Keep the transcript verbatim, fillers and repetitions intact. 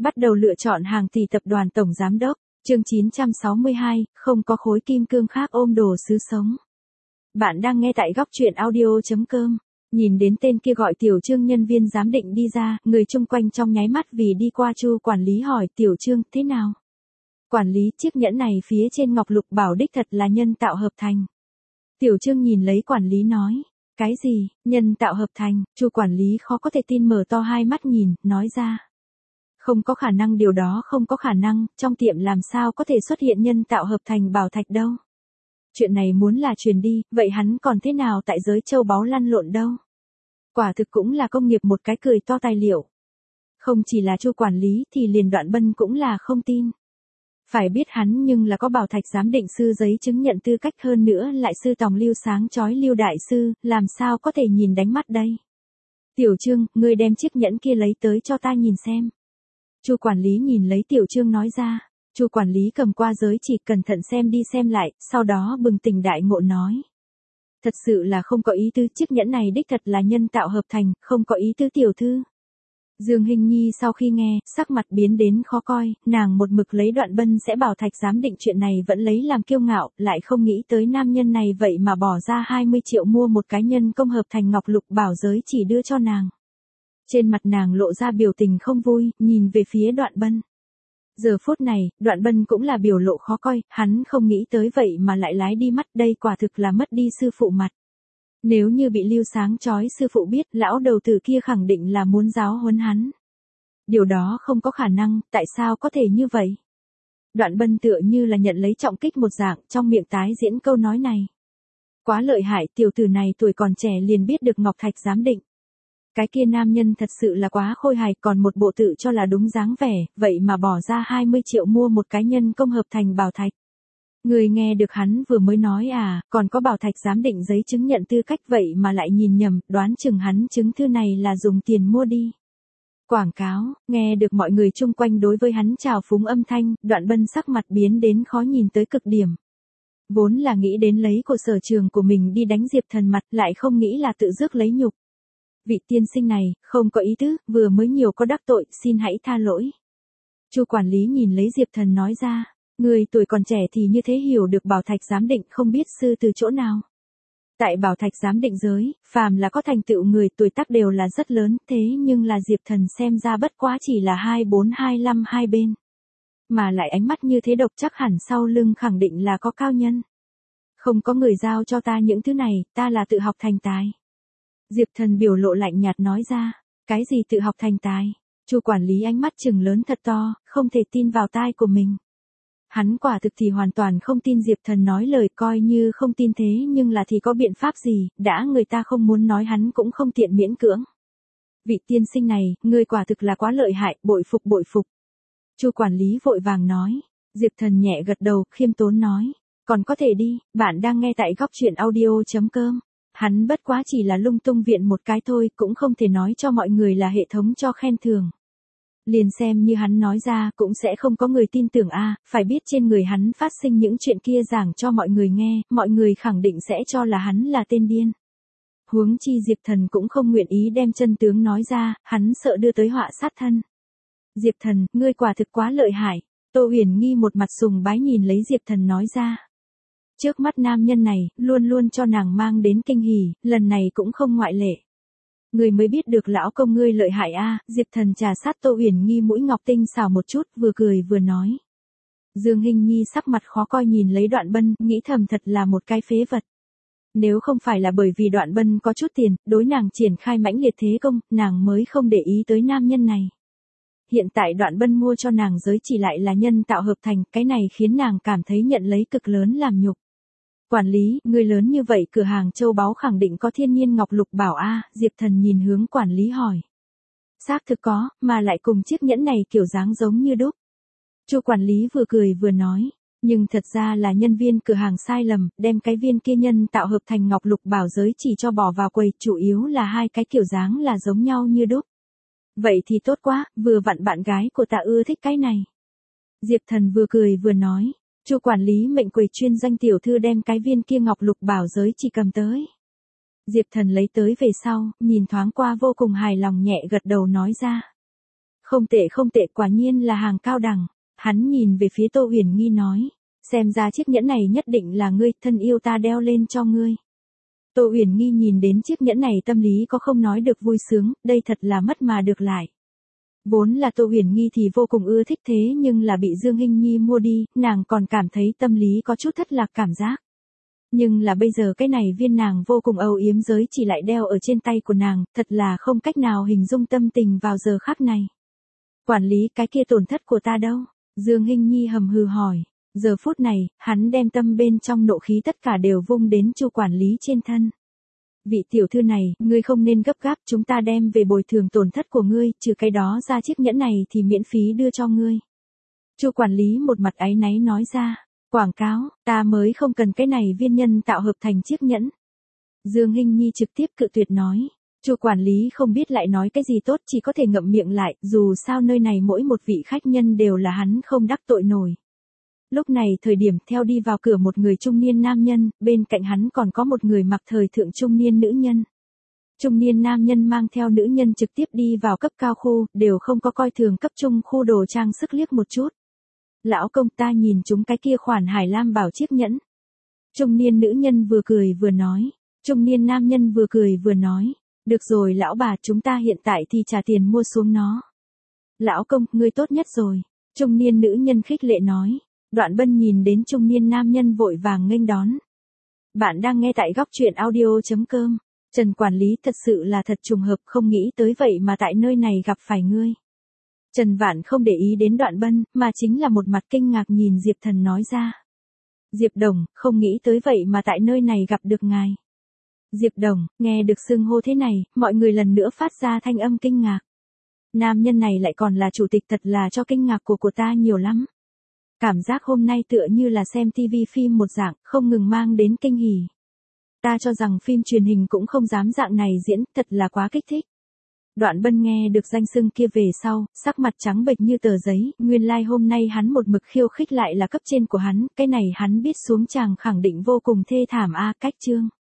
Bắt đầu lựa chọn hàng tỷ tập đoàn tổng giám đốc. Chương chín trăm sáu mươi hai, không có khối kim cương khác ôm đồ sứ sống. Bạn đang nghe tại góc truyện audio chấm com. Nhìn đến tên kia gọi Tiểu Trương, nhân viên giám định đi ra, người chung quanh trong nháy mắt vì đi qua. Chu quản lý hỏi Tiểu Trương, thế nào? Quản lý, chiếc nhẫn này phía trên ngọc lục bảo đích thật là nhân tạo hợp thành. Tiểu Trương nhìn lấy quản lý nói, cái gì, nhân tạo hợp thành? Chu quản lý khó có thể tin, mở to hai mắt nhìn, nói ra. Không có khả năng, điều đó không có khả năng, trong tiệm làm sao có thể xuất hiện nhân tạo hợp thành bảo thạch đâu. Chuyện này muốn là truyền đi, vậy hắn còn thế nào tại giới châu báu lăn lộn đâu. Quả thực cũng là công nghiệp một cái cười to tài liệu. Không chỉ là Chu quản lý thì liền Đoạn Bân cũng là không tin. Phải biết hắn nhưng là có bảo thạch giám định sư giấy chứng nhận tư cách, hơn nữa lại sư tòng Lưu sáng chói Lưu đại sư, làm sao có thể nhìn đánh mắt đây. Tiểu Trương, ngươi đem chiếc nhẫn kia lấy tới cho ta nhìn xem. Chu quản lý nhìn lấy Tiểu Trương nói ra. Chu quản lý cầm qua giới chỉ cẩn thận xem đi xem lại, sau đó bừng tỉnh đại ngộ nói. Thật sự là không có ý tứ, chiếc nhẫn này đích thật là nhân tạo hợp thành, không có ý tứ tiểu thư. Dương Hinh Nhi sau khi nghe, sắc mặt biến đến khó coi, nàng một mực lấy Đoạn Bân sẽ bảo thạch giám định chuyện này vẫn lấy làm kiêu ngạo, lại không nghĩ tới nam nhân này vậy mà bỏ ra hai mươi triệu mua một cái nhân công hợp thành ngọc lục bảo giới chỉ đưa cho nàng. Trên mặt nàng lộ ra biểu tình không vui, nhìn về phía Đoạn Bân. Giờ phút này, Đoạn Bân cũng là biểu lộ khó coi, hắn không nghĩ tới vậy mà lại lái đi mắt, đây quả thực là mất đi sư phụ mặt. Nếu như bị Lưu sáng chói sư phụ biết, lão đầu tử kia khẳng định là muốn giáo huấn hắn. Điều đó không có khả năng, tại sao có thể như vậy? Đoạn Bân tựa như là nhận lấy trọng kích một dạng, trong miệng tái diễn câu nói này. Quá lợi hại, tiểu tử này tuổi còn trẻ liền biết được ngọc thạch giám định. Cái kia nam nhân thật sự là quá khôi hài, còn một bộ tự cho là đúng dáng vẻ, vậy mà bỏ ra hai mươi triệu mua một cái nhân công hợp thành bảo thạch. Người nghe được hắn vừa mới nói à, còn có bảo thạch giám định giấy chứng nhận tư cách, vậy mà lại nhìn nhầm, đoán chừng hắn chứng thư này là dùng tiền mua đi. Quảng cáo, nghe được mọi người chung quanh đối với hắn chào phúng âm thanh, Đoạn Bân sắc mặt biến đến khó nhìn tới cực điểm. Vốn là nghĩ đến lấy của sở trường của mình đi đánh Diệp Thần mặt, lại không nghĩ là tự rước lấy nhục. Vị tiên sinh này, không có ý tứ, vừa mới nhiều có đắc tội, xin hãy tha lỗi. Chu quản lý nhìn lấy Diệp Thần nói ra, người tuổi còn trẻ thì như thế hiểu được bảo thạch giám định, không biết sư từ chỗ nào. Tại bảo thạch giám định giới, phàm là có thành tựu người tuổi tác đều là rất lớn, thế nhưng là Diệp Thần xem ra bất quá chỉ là hai bốn hai lăm hai bên. Mà lại ánh mắt như thế độc, chắc hẳn sau lưng khẳng định là có cao nhân. Không có người giao cho ta những thứ này, ta là tự học thành tài. Diệp Thần biểu lộ lạnh nhạt nói ra, cái gì tự học thành tài? Chu quản lý ánh mắt trừng lớn thật to, không thể tin vào tai của mình. Hắn quả thực thì hoàn toàn không tin Diệp Thần nói lời, coi như không tin thế nhưng là thì có biện pháp gì, đã người ta không muốn nói hắn cũng không tiện miễn cưỡng. Vị tiên sinh này, ngươi quả thực là quá lợi hại, bội phục bội phục. Chu quản lý vội vàng nói. Diệp Thần nhẹ gật đầu, khiêm tốn nói, còn có thể đi, bạn đang nghe tại góc truyện audio chấm com. Hắn bất quá chỉ là lung tung viện một cái thôi, cũng không thể nói cho mọi người là hệ thống cho khen thưởng. Liền xem như hắn nói ra cũng sẽ không có người tin tưởng a, phải biết trên người hắn phát sinh những chuyện kia giảng cho mọi người nghe, mọi người khẳng định sẽ cho là hắn là tên điên. Huống chi Diệp Thần cũng không nguyện ý đem chân tướng nói ra, hắn sợ đưa tới họa sát thân. Diệp Thần, ngươi quả thực quá lợi hại. Tô Huyền Nghi một mặt sùng bái nhìn lấy Diệp Thần nói ra. Trước mắt nam nhân này, luôn luôn cho nàng mang đến kinh hỉ, lần này cũng không ngoại lệ. Người mới biết được lão công ngươi lợi hại a. Diệp Thần trà sát Tô Huyền Nghi mũi ngọc tinh xào một chút, vừa cười vừa nói. Dương Hinh Nhi sắc mặt khó coi nhìn lấy Đoạn Bân, nghĩ thầm thật là một cái phế vật. Nếu không phải là bởi vì Đoạn Bân có chút tiền, đối nàng triển khai mãnh liệt thế công, nàng mới không để ý tới nam nhân này. Hiện tại Đoạn Bân mua cho nàng giới chỉ lại là nhân tạo hợp thành, cái này khiến nàng cảm thấy nhận lấy cực lớn làm nhục. Quản lý, người lớn như vậy cửa hàng châu báu khẳng định có thiên nhiên ngọc lục bảo a. Diệp Thần nhìn hướng quản lý hỏi. Xác thực có, mà lại cùng chiếc nhẫn này kiểu dáng giống như đúc. Chu quản lý vừa cười vừa nói, nhưng thật ra là nhân viên cửa hàng sai lầm, đem cái viên kia nhân tạo hợp thành ngọc lục bảo giới chỉ cho bỏ vào quầy, chủ yếu là hai cái kiểu dáng là giống nhau như đúc. Vậy thì tốt quá, vừa vặn bạn gái của ta ưa thích cái này. Diệp Thần vừa cười vừa nói. Chu quản lý mệnh quầy chuyên danh tiểu thư đem cái viên kia ngọc lục bảo giới chỉ cầm tới. Diệp Thần lấy tới về sau, nhìn thoáng qua vô cùng hài lòng nhẹ gật đầu nói ra. Không tệ không tệ, quả nhiên là hàng cao đẳng. Hắn nhìn về phía Tô Huyền Nghi nói. Xem ra chiếc nhẫn này nhất định là ngươi, thân yêu ta đeo lên cho ngươi. Tô Huyền Nghi nhìn đến chiếc nhẫn này tâm lý có không nói được vui sướng, đây thật là mất mà được lại. Vốn là Tô Huyền Nghi thì vô cùng ưa thích thế nhưng là bị Dương Hinh Nhi mua đi, nàng còn cảm thấy tâm lý có chút thất lạc cảm giác. Nhưng là bây giờ cái này viên nàng vô cùng âu yếm giới chỉ lại đeo ở trên tay của nàng, thật là không cách nào hình dung tâm tình vào giờ khắc này. Quản lý, cái kia tổn thất của ta đâu? Dương Hinh Nhi hầm hừ hỏi. Giờ phút này, hắn đem tâm bên trong nộ khí tất cả đều vung đến Chu quản lý trên thân. Vị tiểu thư này, ngươi không nên gấp gáp, chúng ta đem về bồi thường tổn thất của ngươi, trừ cái đó ra chiếc nhẫn này thì miễn phí đưa cho ngươi. Chu quản lý một mặt áy náy nói ra, quảng cáo, ta mới không cần cái này viên nhân tạo hợp thành chiếc nhẫn. Dương Hinh Nhi trực tiếp cự tuyệt nói. Chu quản lý không biết lại nói cái gì tốt, chỉ có thể ngậm miệng lại, dù sao nơi này mỗi một vị khách nhân đều là hắn không đắc tội nổi. Lúc này thời điểm theo đi vào cửa một người trung niên nam nhân, bên cạnh hắn còn có một người mặc thời thượng trung niên nữ nhân. Trung niên nam nhân mang theo nữ nhân trực tiếp đi vào cấp cao khu, đều không có coi thường cấp trung khu đồ trang sức liếc một chút. Lão công, ta nhìn chúng cái kia khoản Hải Lam bảo chiếc nhẫn. Trung niên nữ nhân vừa cười vừa nói. Trung niên nam nhân vừa cười vừa nói. Được rồi lão bà, chúng ta hiện tại thì trả tiền mua xuống nó. Lão công, ngươi tốt nhất rồi. Trung niên nữ nhân khích lệ nói. Đoạn Bân nhìn đến trung niên nam nhân vội vàng nghênh đón. Bạn đang nghe tại góc truyện audio chấm com. Trần quản lý, thật sự là thật trùng hợp, không nghĩ tới vậy mà tại nơi này gặp phải ngươi. Trần Vạn không để ý đến Đoạn Bân, mà chính là một mặt kinh ngạc nhìn Diệp Thần nói ra. Diệp Đồng, không nghĩ tới vậy mà tại nơi này gặp được ngài. Diệp Đồng, nghe được xưng hô thế này, mọi người lần nữa phát ra thanh âm kinh ngạc. Nam nhân này lại còn là chủ tịch, thật là cho kinh ngạc của của ta nhiều lắm. Cảm giác hôm nay tựa như là xem ti vi phim một dạng, không ngừng mang đến kinh hỉ. Ta cho rằng phim truyền hình cũng không dám dạng này diễn, thật là quá kích thích. Đoạn Bân nghe được danh xưng kia về sau, sắc mặt trắng bệch như tờ giấy, nguyên lai like hôm nay hắn một mực khiêu khích lại là cấp trên của hắn, cái này hắn biết xuống chàng khẳng định vô cùng thê thảm a. Cách chương